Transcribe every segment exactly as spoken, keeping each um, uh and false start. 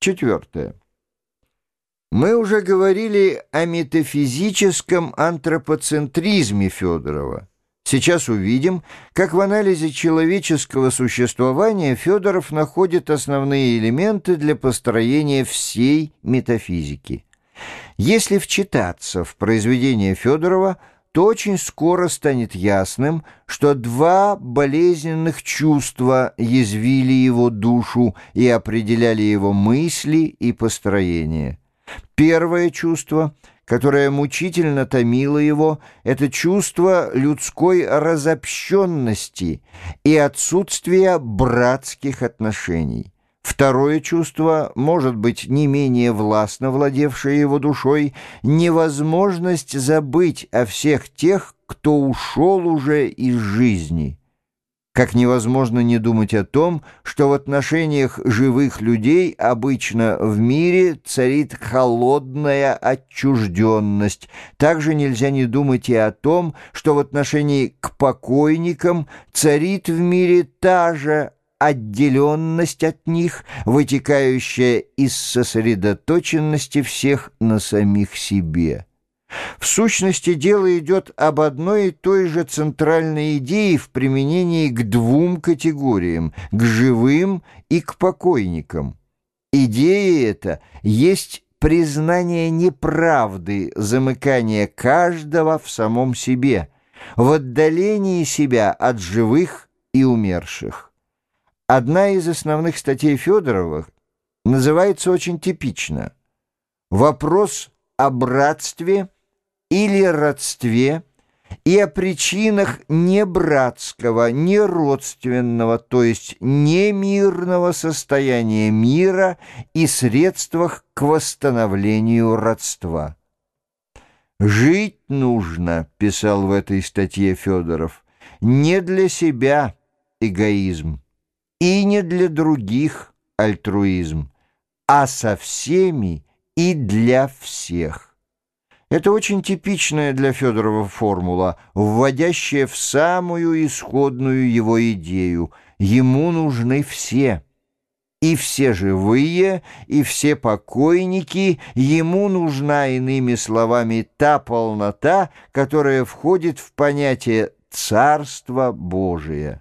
Четвертое. Мы уже говорили о метафизическом антропоцентризме Федорова. Сейчас увидим, как в анализе человеческого существования Федоров находит основные элементы для построения всей метафизики. Если вчитаться в произведение Федорова, то очень скоро станет ясным, что два болезненных чувства язвили его душу и определяли его мысли и построение. Первое чувство, которое мучительно томило его, это чувство людской разобщенности и отсутствия братских отношений. Второе чувство, может быть, не менее властно владевшее его душой, невозможность забыть о всех тех, кто ушел уже из жизни. Как невозможно не думать о том, что в отношениях живых людей обычно в мире царит холодная отчужденность. Также нельзя не думать и о том, что в отношении к покойникам царит в мире та же отделенность от них, вытекающая из сосредоточенности всех на самих себе. В сущности, дело идет об одной и той же центральной идее в применении к двум категориям – к живым и к покойникам. Идея эта есть признание неправды, замыкание каждого в самом себе, в отдалении себя от живых и умерших. Одна из основных статей Федорова называется очень типично «Вопрос о братстве или родстве и о причинах не братского, не родственного, то есть не мирного состояния мира и средствах к восстановлению родства». «Жить нужно», — писал в этой статье Федоров, — «не для себя эгоизм, и не для других альтруизм, а со всеми и для всех». Это очень типичная для Федорова формула, вводящая в самую исходную его идею. Ему нужны все. И все живые, и все покойники, ему нужна, иными словами, та полнота, которая входит в понятие «Царство Божие».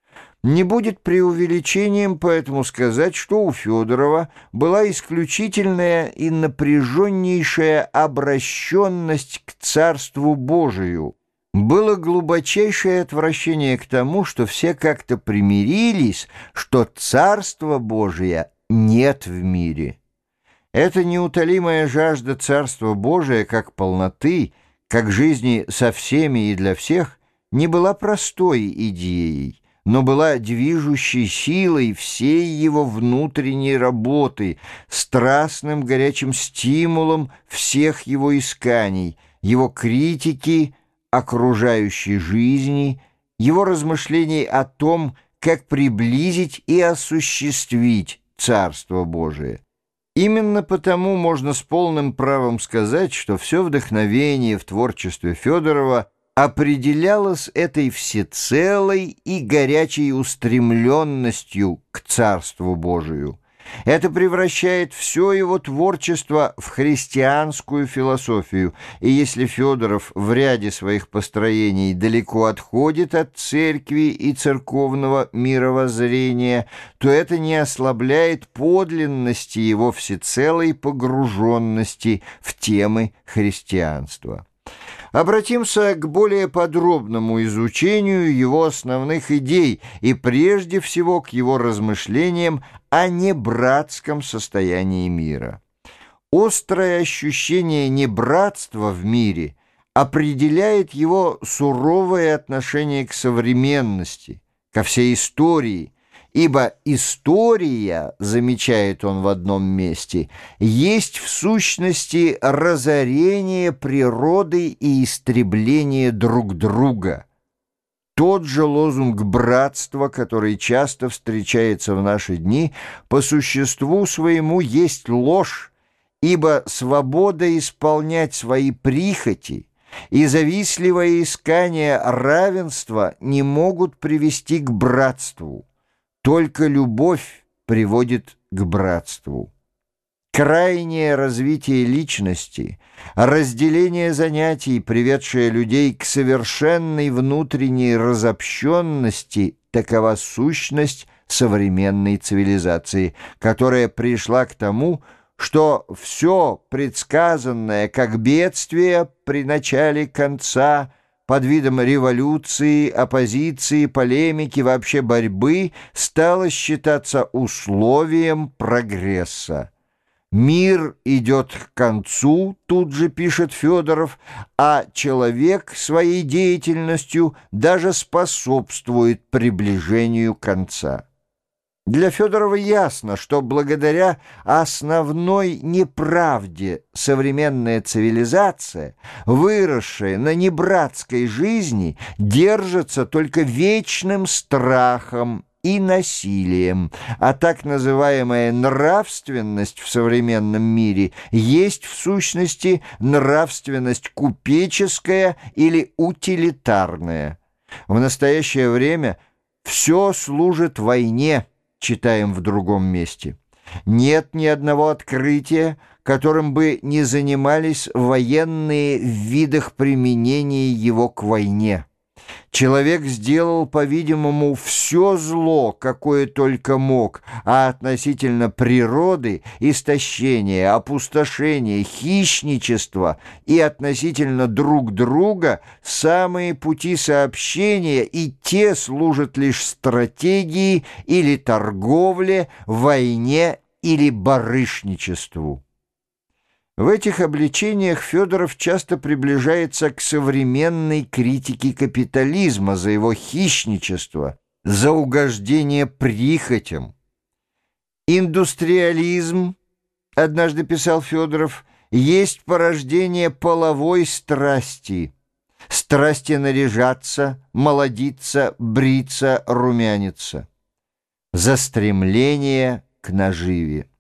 Не будет преувеличением поэтому сказать, что у Федорова была исключительная и напряженнейшая обращенность к Царству Божию. Было глубочайшее отвращение к тому, что все как-то примирились, что Царства Божия нет в мире. Эта неутолимая жажда Царства Божия как полноты, как жизни со всеми и для всех, не была простой идеей, но была движущей силой всей его внутренней работы, страстным горячим стимулом всех его исканий, его критики окружающей жизни, его размышлений о том, как приблизить и осуществить Царство Божие. Именно потому можно с полным правом сказать, что все вдохновение в творчестве Федорова определялось этой всецелой и горячей устремленностью к Царству Божию. Это превращает все его творчество в христианскую философию, и если Федоров в ряде своих построений далеко отходит от церкви и церковного мировоззрения, то это не ослабляет подлинности его всецелой погруженности в темы христианства. Обратимся к более подробному изучению его основных идей и прежде всего к его размышлениям о небратском состоянии мира. Острое ощущение небратства в мире определяет его суровое отношение к современности, ко всей истории, ибо история, замечает он в одном месте, есть в сущности разорение природы и истребление друг друга. Тот же лозунг братства, который часто встречается в наши дни, по существу своему есть ложь, ибо свобода исполнять свои прихоти и завистливое искание равенства не могут привести к братству. Только любовь приводит к братству. Крайнее развитие личности, разделение занятий, приведшее людей к совершенной внутренней разобщенности, такова сущность современной цивилизации, которая пришла к тому, что все предсказанное как бедствие при начале конца под видом революции, оппозиции, полемики, вообще борьбы стало считаться условием прогресса. «Мир идет к концу», тут же пишет Федоров, а человек своей деятельностью даже способствует приближению конца. Для Федорова ясно, что благодаря основной неправде современная цивилизация, выросшая на небратской жизни, держится только вечным страхом и насилием, а так называемая нравственность в современном мире есть в сущности нравственность купеческая или утилитарная. В настоящее время все служит войне, читаем в другом месте. Нет ни одного открытия, которым бы не занимались военные в видах применения его к войне. Человек сделал, по-видимому, все зло, какое только мог, а относительно природы, истощения, опустошения, хищничества и относительно друг друга самые пути сообщения и те служат лишь стратегии или торговле, войне или барышничеству. В этих обличениях Федоров часто приближается к современной критике капитализма за его хищничество, за угождение прихотям. «Индустриализм, — однажды писал Федоров, — есть порождение половой страсти, страсти наряжаться, молодиться, бриться, румяниться, за стремление к наживе.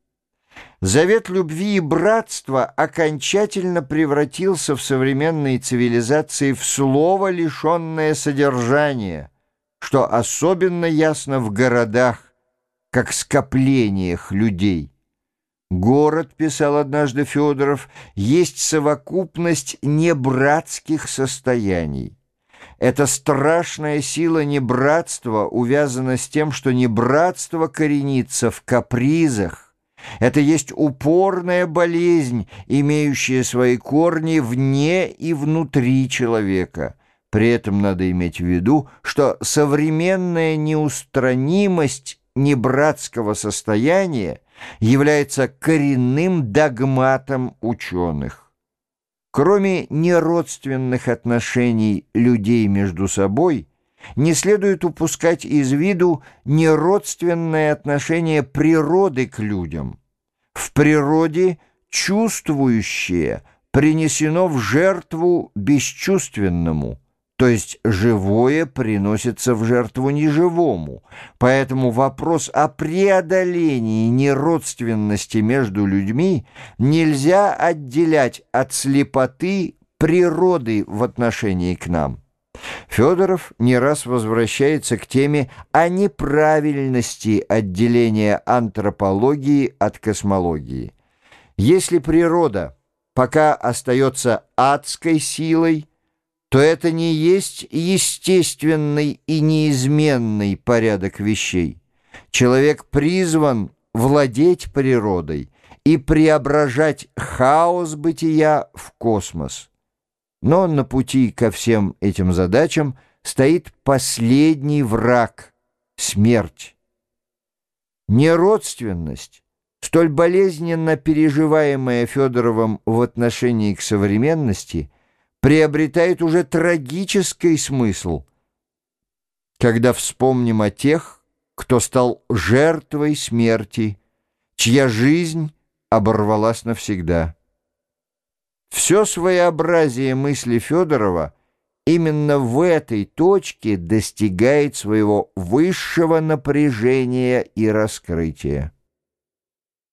Завет любви и братства окончательно превратился в современной цивилизации в слово, лишенное содержания, что особенно ясно в городах, как скоплениях людей. Город, писал однажды Федоров, есть совокупность небратских состояний. Эта страшная сила небратства увязана с тем, что небратство коренится в капризах. Это есть упорная болезнь, имеющая свои корни вне и внутри человека. При этом надо иметь в виду, что современная неустранимость небратского состояния является коренным догматом ученых. Кроме неродственных отношений людей между собой, не следует упускать из виду неродственное отношение природы к людям. В природе чувствующее принесено в жертву бесчувственному, то есть живое приносится в жертву неживому. Поэтому вопрос о преодолении неродственности между людьми нельзя отделять от слепоты природы в отношении к нам. Федоров не раз возвращается к теме о неправильности отделения антропологии от космологии. Если природа пока остается адской силой, то это не есть естественный и неизменный порядок вещей. Человек призван владеть природой и преображать хаос бытия в космос. Но на пути ко всем этим задачам стоит последний враг — смерть. Неродственность, столь болезненно переживаемая Федоровым в отношении к современности, приобретает уже трагический смысл, когда вспомним о тех, кто стал жертвой смерти, чья жизнь оборвалась навсегда. Все своеобразие мысли Федорова именно в этой точке достигает своего высшего напряжения и раскрытия.